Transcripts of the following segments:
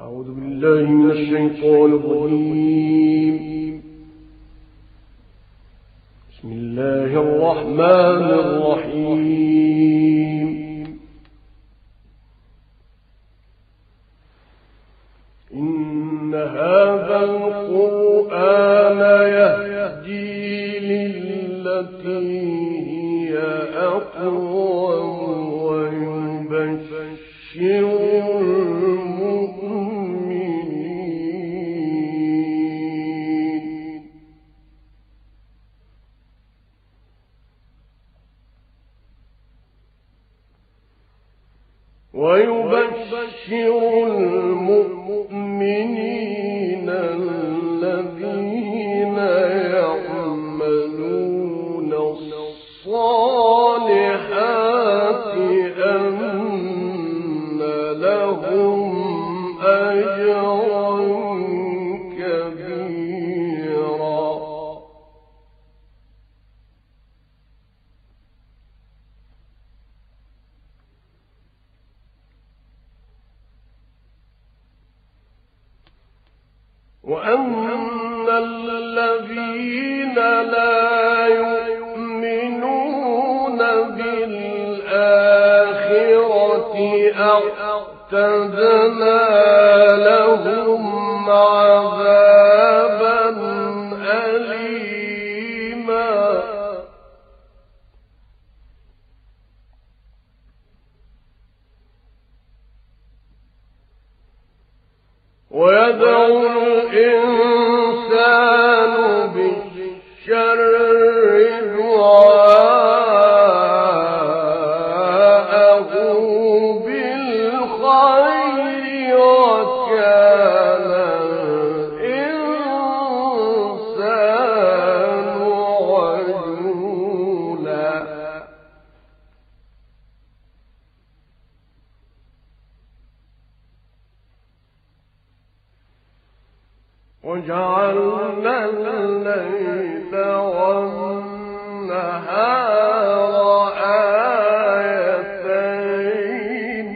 أعوذ بالله من الشيطان الرجيم. بسم الله الرحمن الرحيم. إن هذا القرآن يهدي للتي هي أقوم ويبشر المؤمنين الذين يعملون الصالحات أن لهم أجرا كبيرا. وأن الذين لا يؤمنون بالآخرة أعتدنا لهم عذابا أليما. ويدعو الإنسان بالشر دعاءه بالخير وكان الإنسان عجولا. وجعلنا الليل والنهار آيتين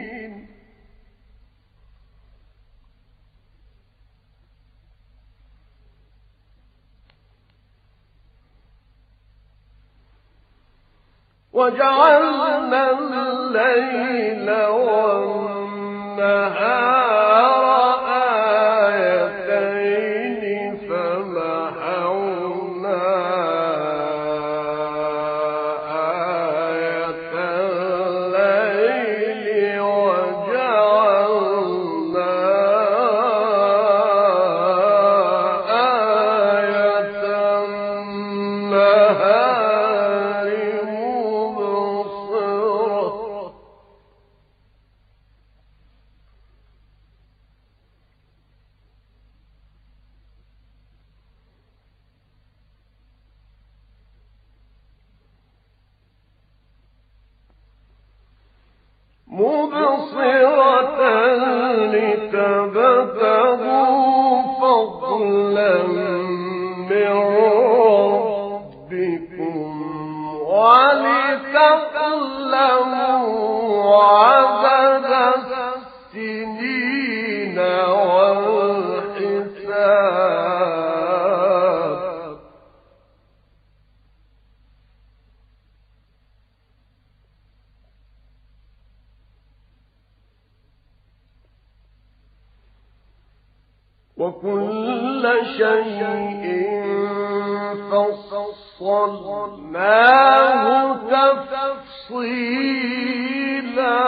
مبصرة لتبتغوا فضلا من ربكم ولتعلموا عدد السنين والحساب. وكل شيء فصلناه تفصيلا.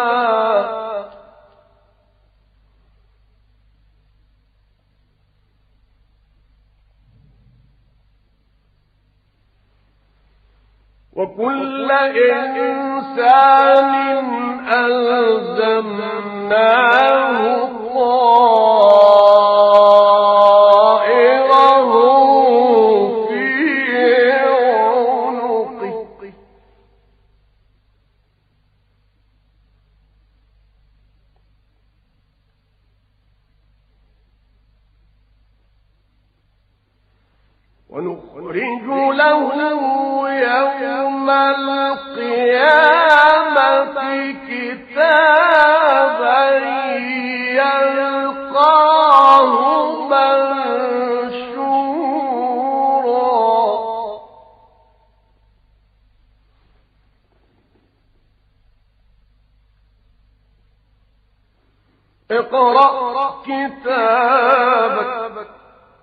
وكل إنسان ألزمناه طائره في عنقه ونخرج له يوم القيامة كتابا يلقاه اقرأ كتابك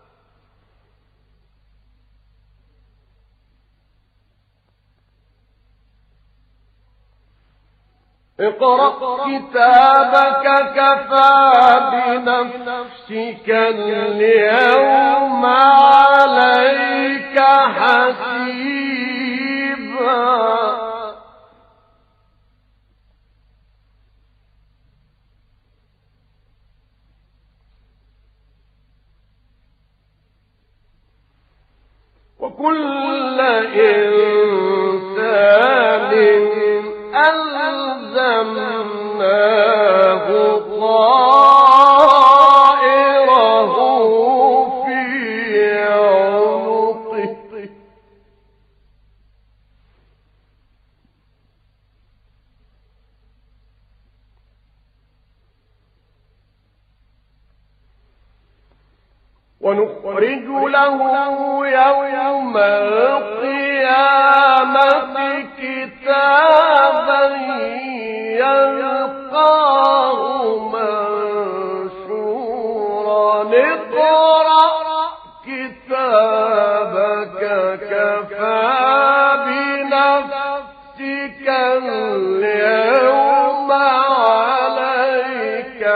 كفى بنفسك اليوم عليك حسيبا وكل إنسان ألزمناه طائره في عنقه ونخرج له يوم القيامة كتابا يلقاه منشورا اقرأ كتابك كفى بنفسك اليوم عليك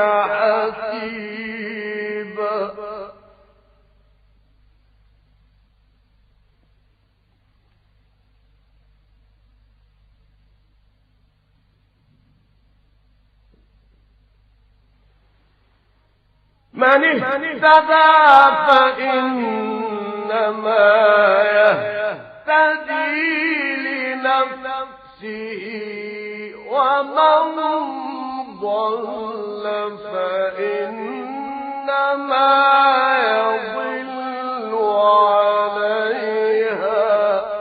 حسيبا من اهتدى فإنما يهتدي لنفسه ومن ضل فإنما يضل عليها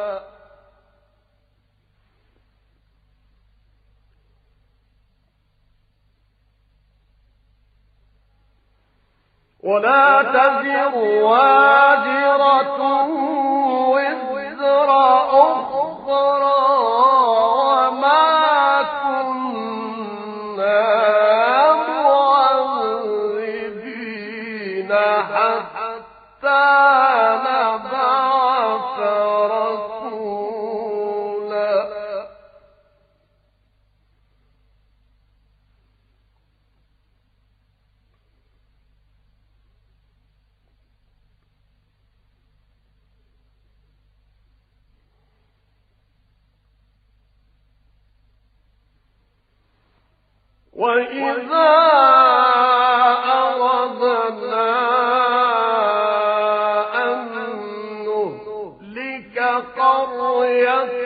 ولا تزر وازرة وزر أخرى وما كنا معذبين حتى نبعث رسولا وإذا أردنا أن نهلك قرية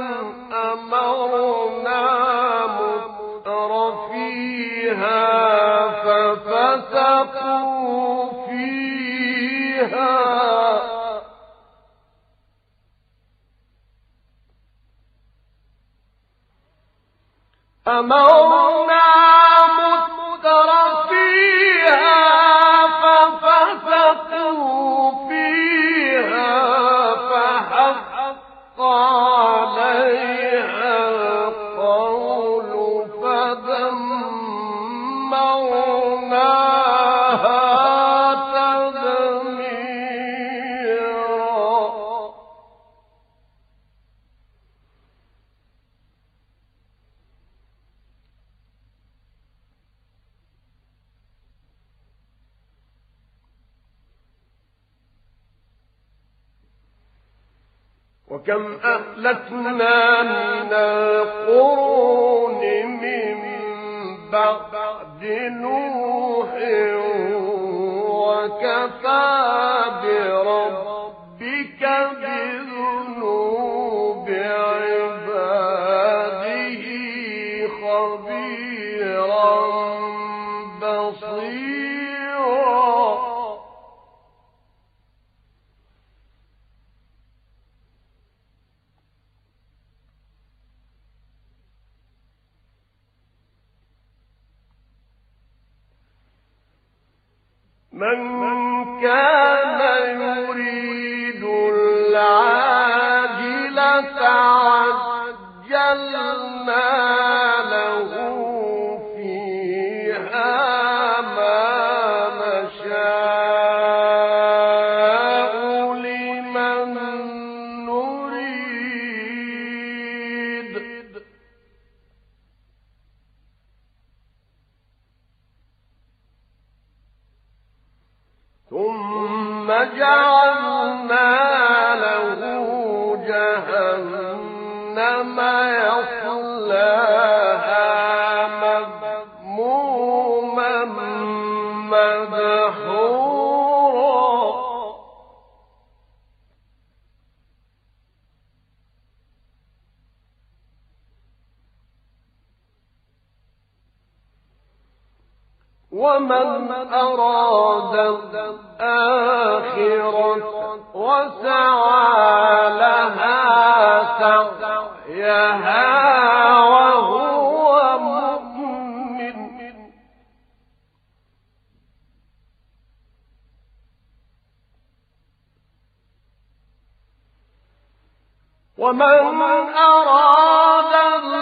أمرنا مترفيها ففسقوا فيها أمرنا مترفيها ففسقوا فيها فحق عليها القول فدمرناها تدميرا وكم أهلكنا من القرون من بعد نوح وكفى بربك بذنوب عباده خبيرا بصيرا من كان يريد العاجلة عجلنا له فيها ما ثم جعلنا له جهنم يصلاها مذموما مدحورا ومن أراد الآخرة وسعى لها سعيها وهو مؤمن ومن أراد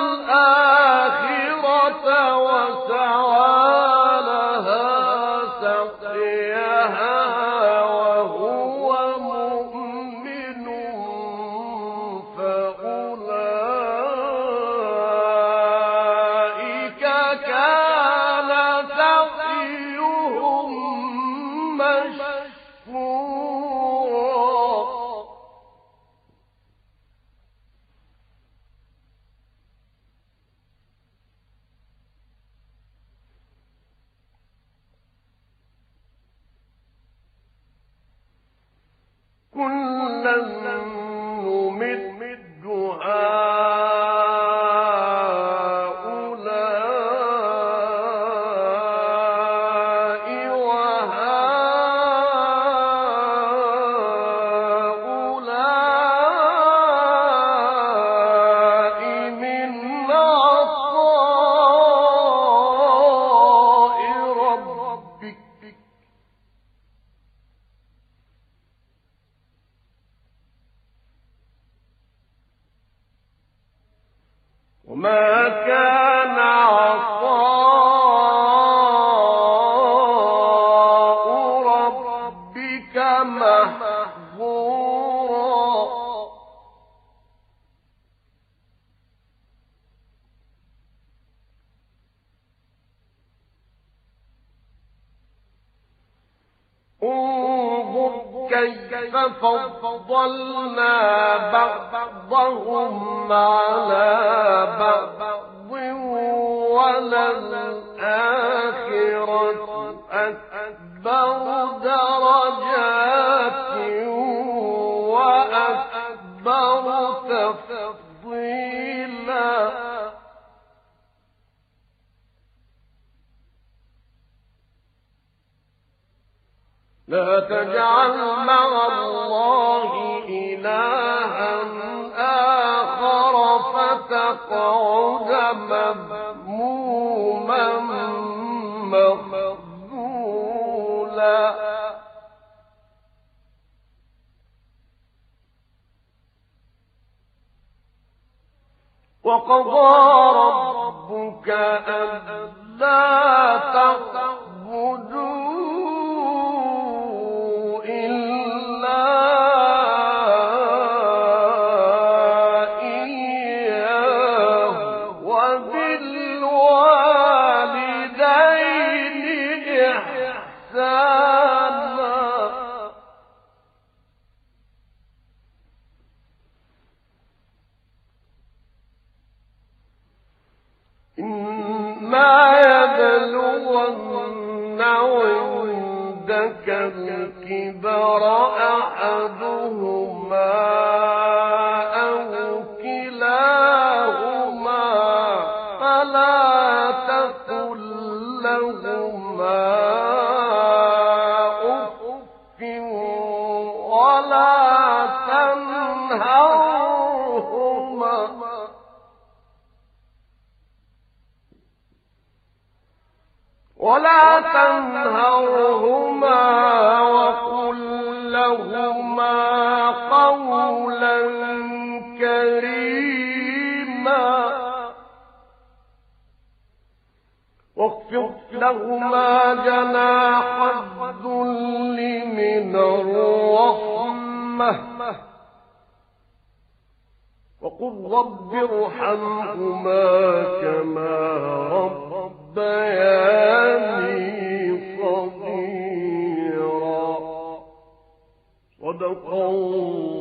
الآخرة وسعى كلا نمد هؤلاء وهؤلاء من عطاء ربك وما كان عطاء ربك محظورا انظر كيف فضلنا بعضهم على بعض وللآخرة أكبر درجات وأكبر تفضيلا لا تجعل مع الله إلها آخر فتقعد مذموما مخذولا وقضى ربك ألا تعبدوا إما يبلغن عندك الكبر أحدهما أو كلاهما فلا تقل لهما أف ولا تنهرهما وقل لهما قولا كريما واخفض لهما جناح الذل من الرحمة وقل رب ارحمهما كما ربياني صغيرا صدق الله